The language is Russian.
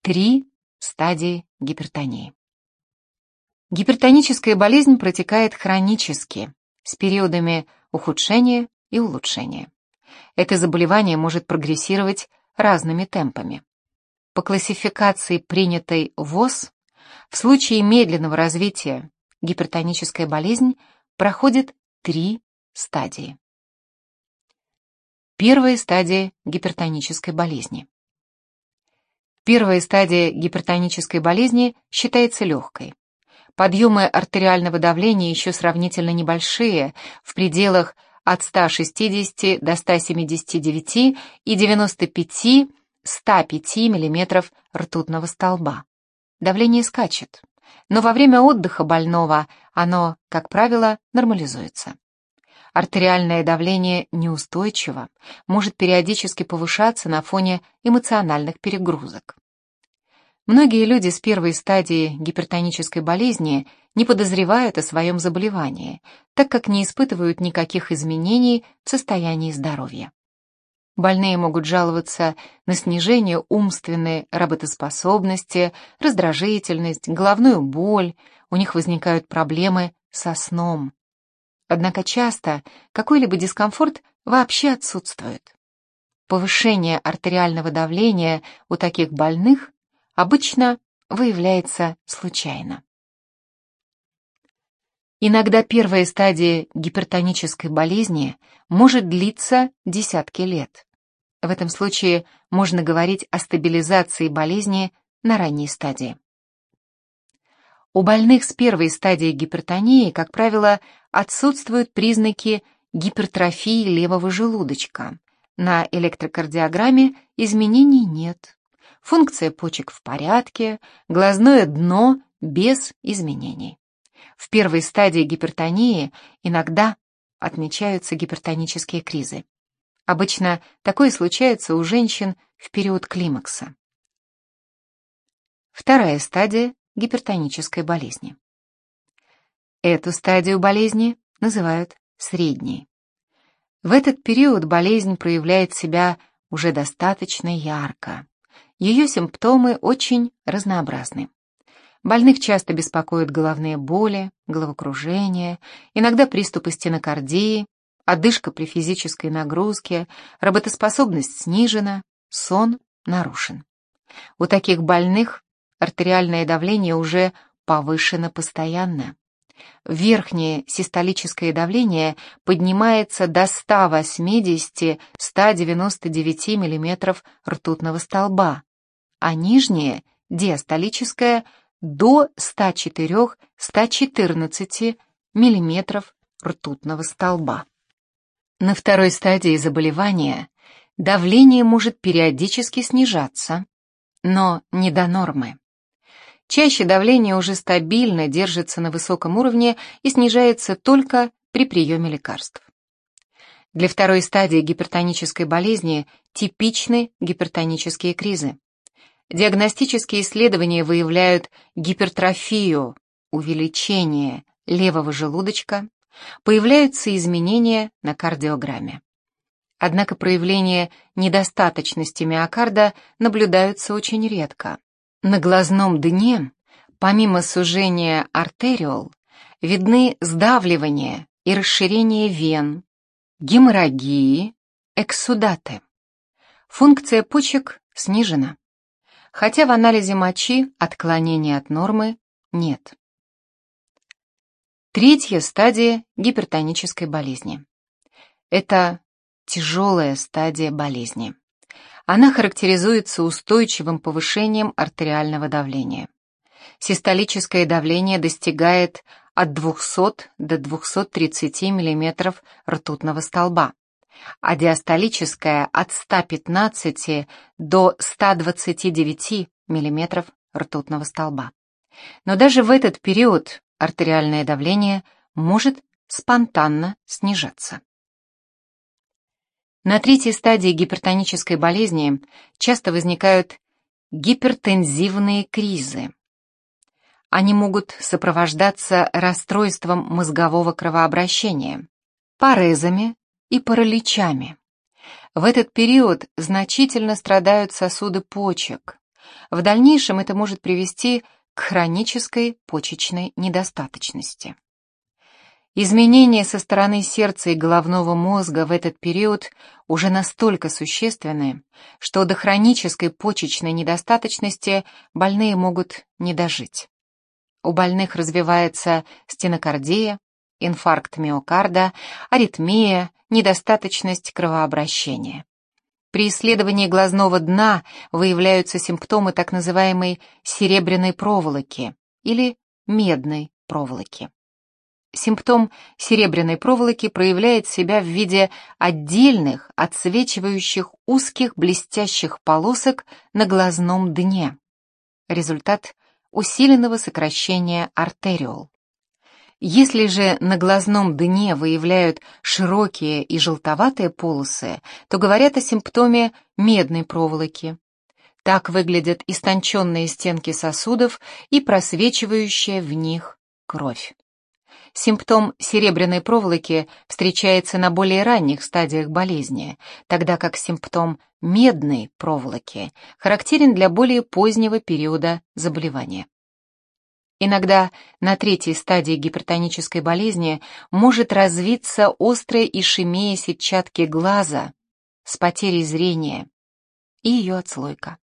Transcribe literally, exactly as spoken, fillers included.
Три стадии гипертонии. Гипертоническая болезнь протекает хронически, с периодами ухудшения и улучшения. Это заболевание может прогрессировать разными темпами. По классификации, принятой ВОЗ, в случае медленного развития гипертоническая болезнь проходит три стадии. Первая стадия гипертонической болезни. Первая стадия гипертонической болезни считается легкой. Подъемы артериального давления еще сравнительно небольшие, в пределах от ста шестидесяти до ста семидесяти девяти и девяноста пяти — ста пяти миллиметров ртутного столба. Давление скачет, но во время отдыха больного оно, как правило, нормализуется. Артериальное давление неустойчиво, может периодически повышаться на фоне эмоциональных перегрузок. Многие люди с первой стадии гипертонической болезни не подозревают о своем заболевании, так как не испытывают никаких изменений в состоянии здоровья. Больные могут жаловаться на снижение умственной работоспособности, раздражительность, головную боль, у них возникают проблемы со сном. Однако часто какой-либо дискомфорт вообще отсутствует. Повышение артериального давления у таких больных обычно выявляется случайно. Иногда первая стадия гипертонической болезни может длиться десятки лет. В этом случае можно говорить о стабилизации болезни на ранней стадии. У больных с первой стадией гипертонии, как правило, отсутствуют признаки гипертрофии левого желудочка. На электрокардиограмме изменений нет. Функция почек в порядке, глазное дно без изменений. В первой стадии гипертонии иногда отмечаются гипертонические кризы. Обычно такое случается у женщин в период климакса. Вторая стадия гипертонической болезни. Эту стадию болезни называют средней. В этот период болезнь проявляет себя уже достаточно ярко. Ее симптомы очень разнообразны. Больных часто беспокоят головные боли, головокружение, иногда приступы стенокардии, одышка при физической нагрузке, работоспособность снижена, сон нарушен. У таких больных артериальное давление уже повышено постоянно. Верхнее систолическое давление поднимается до ста восьмидесяти — ста девяноста девяти миллиметров ртутного столба, а нижнее диастолическое до ста четырёх — ста четырнадцати миллиметров ртутного столба. На второй стадии заболевания давление может периодически снижаться, но не до нормы. Чаще давление уже стабильно держится на высоком уровне и снижается только при приеме лекарств. Для второй стадии гипертонической болезни типичны гипертонические кризы. Диагностические исследования выявляют гипертрофию, увеличение левого желудочка, появляются изменения на кардиограмме. Однако проявления недостаточности миокарда наблюдаются очень редко. На глазном дне, помимо сужения артериол, видны сдавливание и расширение вен, геморрагии, экссудаты. Функция почек снижена, хотя в анализе мочи отклонений от нормы нет. Третья стадия гипертонической болезни. Это тяжелая стадия болезни. Она характеризуется устойчивым повышением артериального давления. Систолическое давление достигает от двухсот до двухсот тридцати миллиметров ртутного столба, а диастолическое от ста пятнадцати до ста двадцати девяти миллиметров ртутного столба. Но даже в этот период артериальное давление может спонтанно снижаться. На третьей стадии гипертонической болезни часто возникают гипертензивные кризы. Они могут сопровождаться расстройством мозгового кровообращения, парезами и параличами. В этот период значительно страдают сосуды почек, В дальнейшем это может привести к хронической почечной недостаточности. Изменения со стороны сердца и головного мозга в этот период уже настолько существенны, что до хронической почечной недостаточности больные могут не дожить. У больных развивается стенокардия, инфаркт миокарда, аритмия, недостаточность кровообращения. При исследовании глазного дна выявляются симптомы так называемой серебряной проволоки или медной проволоки. Симптом серебряной проволоки проявляет себя в виде отдельных, отсвечивающих узких блестящих полосок на глазном дне. Результат усиленного сокращения артериол. Если же на глазном дне выявляют широкие и желтоватые полосы, то говорят о симптоме медной проволоки. Так выглядят истонченные стенки сосудов и просвечивающая в них кровь. Симптом серебряной проволоки встречается на более ранних стадиях болезни, тогда как симптом медной проволоки характерен для более позднего периода заболевания. Иногда на третьей стадии гипертонической болезни может развиться острая ишемия сетчатки глаза с потерей зрения и ее отслойка.